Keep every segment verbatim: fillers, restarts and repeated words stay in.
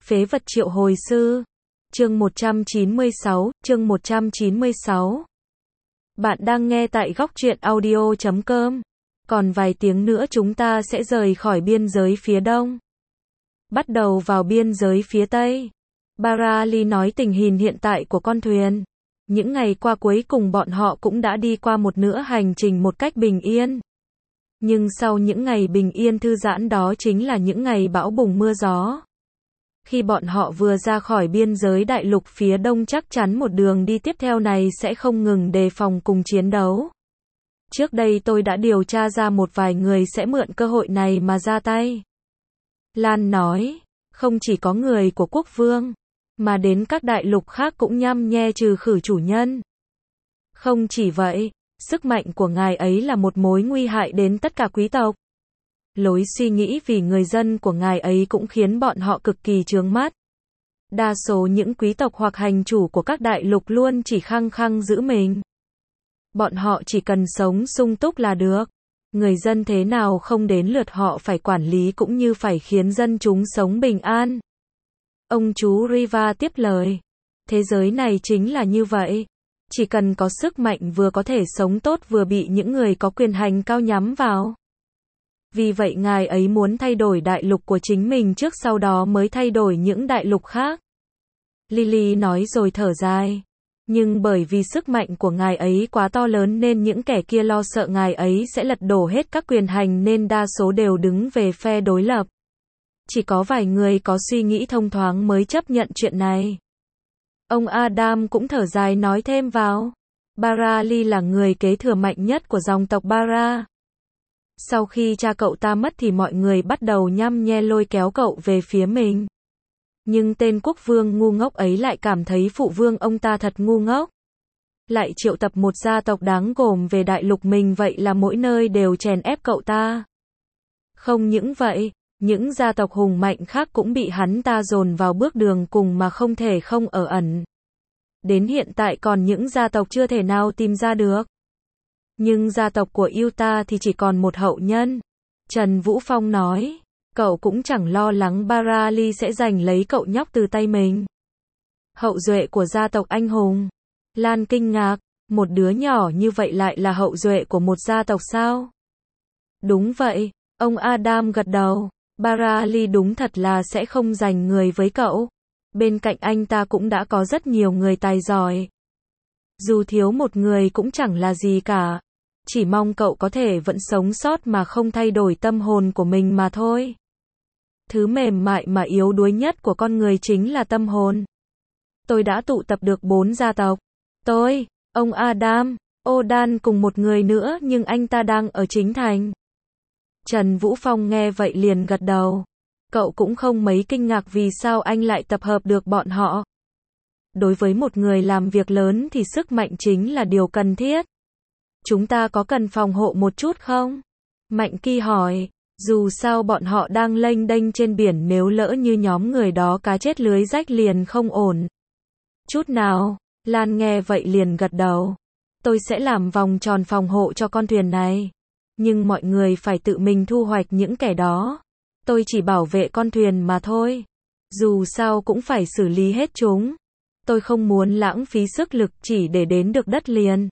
Phế vật triệu hồi sư. Chương một trăm chín mươi sáu, chương một trăm chín mươi sáu. Bạn đang nghe tại góc truyện audio chấm com. Còn vài tiếng nữa chúng ta sẽ rời khỏi biên giới phía đông, bắt đầu vào biên giới phía tây. Barali nói tình hình hiện tại của con thuyền. Những ngày qua cuối cùng bọn họ cũng đã đi qua một nửa hành trình một cách bình yên. Nhưng sau những ngày bình yên thư giãn đó chính là những ngày bão bùng mưa gió. Khi bọn họ vừa ra khỏi biên giới đại lục phía đông chắc chắn một đường đi tiếp theo này sẽ không ngừng đề phòng cùng chiến đấu. Trước đây tôi đã điều tra ra một vài người sẽ mượn cơ hội này mà ra tay. Lan nói, không chỉ có người của quốc vương, mà đến các đại lục khác cũng nhăm nhe trừ khử chủ nhân. Không chỉ vậy, sức mạnh của ngài ấy là một mối nguy hại đến tất cả quý tộc. Lối suy nghĩ vì người dân của ngài ấy cũng khiến bọn họ cực kỳ chướng mắt. Đa số những quý tộc hoặc hành chủ của các đại lục luôn chỉ khăng khăng giữ mình. Bọn họ chỉ cần sống sung túc là được. Người dân thế nào không đến lượt họ phải quản lý cũng như phải khiến dân chúng sống bình an. Ông chú Riva tiếp lời. Thế giới này chính là như vậy. Chỉ cần có sức mạnh vừa có thể sống tốt vừa bị những người có quyền hành cao nhắm vào. Vì vậy ngài ấy muốn thay đổi đại lục của chính mình trước sau đó mới thay đổi những đại lục khác. Lily nói rồi thở dài. Nhưng bởi vì sức mạnh của ngài ấy quá to lớn nên những kẻ kia lo sợ ngài ấy sẽ lật đổ hết các quyền hành nên đa số đều đứng về phe đối lập. Chỉ có vài người có suy nghĩ thông thoáng mới chấp nhận chuyện này. Ông Adam cũng thở dài nói thêm vào. Barali là người kế thừa mạnh nhất của dòng tộc Bara. Sau khi cha cậu ta mất thì mọi người bắt đầu nhăm nhe lôi kéo cậu về phía mình. Nhưng tên quốc vương ngu ngốc ấy lại cảm thấy phụ vương ông ta thật ngu ngốc. Lại triệu tập một gia tộc đáng gồm về đại lục mình vậy là mỗi nơi đều chèn ép cậu ta. Không những vậy, những gia tộc hùng mạnh khác cũng bị hắn ta dồn vào bước đường cùng mà không thể không ở ẩn. Đến hiện tại còn những gia tộc chưa thể nào tìm ra được. Nhưng gia tộc của Utah thì chỉ còn một hậu nhân. Trần Vũ Phong nói, cậu cũng chẳng lo lắng Barali sẽ giành lấy cậu nhóc từ tay mình. Hậu duệ của gia tộc anh hùng. Lan kinh ngạc, một đứa nhỏ như vậy lại là hậu duệ của một gia tộc sao? Đúng vậy, ông Adam gật đầu. Barali đúng thật là sẽ không giành người với cậu. Bên cạnh anh ta cũng đã có rất nhiều người tài giỏi. Dù thiếu một người cũng chẳng là gì cả. Chỉ mong cậu có thể vẫn sống sót mà không thay đổi tâm hồn của mình mà thôi. Thứ mềm mại mà yếu đuối nhất của con người chính là tâm hồn. Tôi đã tụ tập được bốn gia tộc. Tôi, ông Adam, Odan cùng một người nữa nhưng anh ta đang ở chính thành. Trần Vũ Phong nghe vậy liền gật đầu. Cậu cũng không mấy kinh ngạc vì sao anh lại tập hợp được bọn họ. Đối với một người làm việc lớn thì sức mạnh chính là điều cần thiết. Chúng ta có cần phòng hộ một chút không? Mạnh Kỳ hỏi. Dù sao bọn họ đang lênh đênh trên biển nếu lỡ như nhóm người đó cá chết lưới rách liền không ổn. Chút nào, Lan nghe vậy liền gật đầu. Tôi sẽ làm vòng tròn phòng hộ cho con thuyền này. Nhưng mọi người phải tự mình thu hoạch những kẻ đó. Tôi chỉ bảo vệ con thuyền mà thôi. Dù sao cũng phải xử lý hết chúng. Tôi không muốn lãng phí sức lực chỉ để đến được đất liền.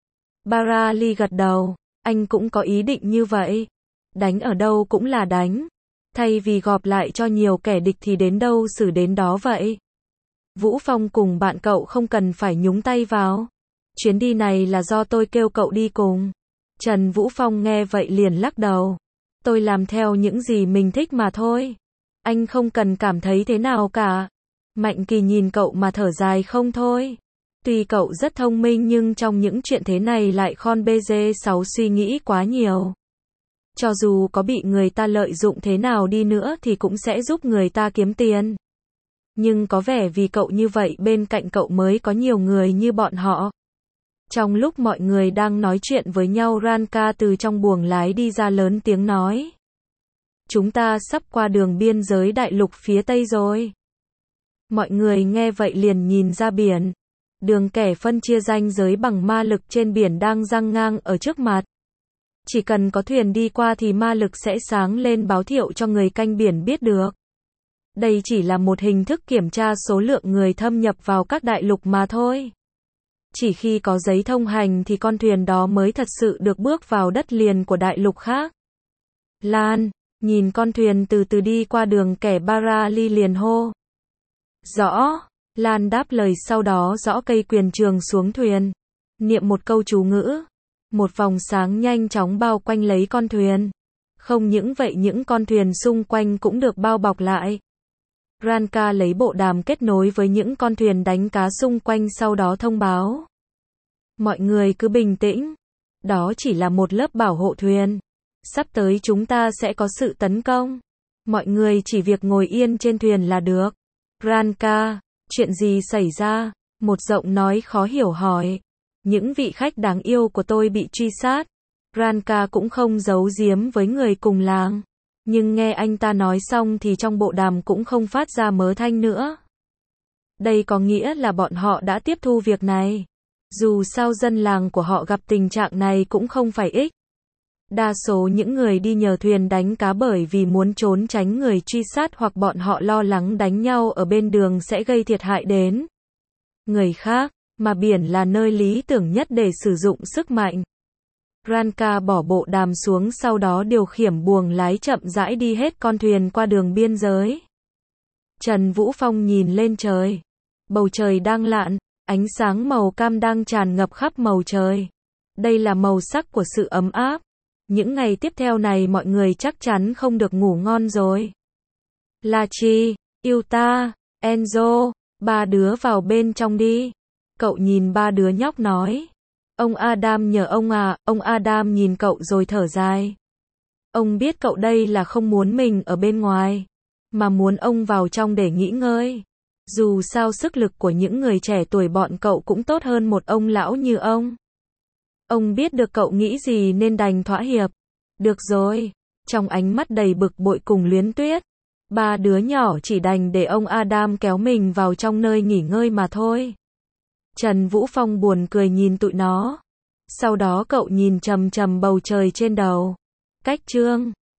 Barali gật đầu. Anh cũng có ý định như vậy. Đánh ở đâu cũng là đánh. Thay vì gộp lại cho nhiều kẻ địch thì đến đâu xử đến đó vậy. Vũ Phong cùng bạn cậu không cần phải nhúng tay vào. Chuyến đi này là do tôi kêu cậu đi cùng. Trần Vũ Phong nghe vậy liền lắc đầu. Tôi làm theo những gì mình thích mà thôi. Anh không cần cảm thấy thế nào cả. Mạnh Kỳ nhìn cậu mà thở dài không thôi. Tuy cậu rất thông minh nhưng trong những chuyện thế này lại khon bê dê sáu suy nghĩ quá nhiều. Cho dù có bị người ta lợi dụng thế nào đi nữa thì cũng sẽ giúp người ta kiếm tiền. Nhưng có vẻ vì cậu như vậy bên cạnh cậu mới có nhiều người như bọn họ. Trong lúc mọi người đang nói chuyện với nhau Ranka từ trong buồng lái đi ra lớn tiếng nói. Chúng ta sắp qua đường biên giới đại lục phía tây rồi. Mọi người nghe vậy liền nhìn ra biển. Đường kẻ phân chia ranh giới bằng ma lực trên biển đang giăng ngang ở trước mặt. Chỉ cần có thuyền đi qua thì ma lực sẽ sáng lên báo hiệu cho người canh biển biết được. Đây chỉ là một hình thức kiểm tra số lượng người thâm nhập vào các đại lục mà thôi. Chỉ khi có giấy thông hành thì con thuyền đó mới thật sự được bước vào đất liền của đại lục khác. Lan, nhìn con thuyền từ từ đi qua đường kẻ Barali liền hô. Rõ, Lan đáp lời, sau đó giõ cây quyền trường xuống thuyền. Niệm một câu chú ngữ. Một vòng sáng nhanh chóng bao quanh lấy con thuyền. Không những vậy những con thuyền xung quanh cũng được bao bọc lại. Ranka lấy bộ đàm kết nối với những con thuyền đánh cá xung quanh, sau đó thông báo. Mọi người cứ bình tĩnh. Đó chỉ là một lớp bảo hộ thuyền. Sắp tới chúng ta sẽ có sự tấn công. Mọi người chỉ việc ngồi yên trên thuyền là được. Ranka, chuyện gì xảy ra? Một giọng nói khó hiểu hỏi. Những vị khách đáng yêu của tôi bị truy sát. Ranka cũng không giấu giếm với người cùng làng. Nhưng nghe anh ta nói xong thì trong bộ đàm cũng không phát ra mớ thanh nữa. Đây có nghĩa là bọn họ đã tiếp thu việc này. Dù sao dân làng của họ gặp tình trạng này cũng không phải ít. Đa số những người đi nhờ thuyền đánh cá bởi vì muốn trốn tránh người truy sát, hoặc bọn họ lo lắng đánh nhau ở bên đường sẽ gây thiệt hại đến người khác, mà biển là nơi lý tưởng nhất để sử dụng sức mạnh. Ranka bỏ bộ đàm xuống, sau đó điều khiển buồng lái chậm rãi đi hết con thuyền qua đường biên giới. Trần Vũ Phong nhìn lên trời. Bầu trời đang lạn, ánh sáng màu cam đang tràn ngập khắp màu trời. Đây là màu sắc của sự ấm áp. Những ngày tiếp theo này mọi người chắc chắn không được ngủ ngon rồi. Lachi, Yuta, Enzo, ba đứa vào bên trong đi. Cậu nhìn ba đứa nhóc nói. Ông Adam nhờ ông à, ông Adam nhìn cậu rồi thở dài. Ông biết cậu đây là không muốn mình ở bên ngoài, mà muốn ông vào trong để nghỉ ngơi. Dù sao sức lực của những người trẻ tuổi bọn cậu cũng tốt hơn một ông lão như ông. Ông biết được cậu nghĩ gì nên đành thỏa hiệp. Được rồi. Trong ánh mắt đầy bực bội cùng luyến tuyết, ba đứa nhỏ chỉ đành để ông Adam kéo mình vào trong nơi nghỉ ngơi mà thôi. Trần Vũ Phong buồn cười nhìn tụi nó. Sau đó cậu nhìn chằm chằm bầu trời trên đầu. Cách chương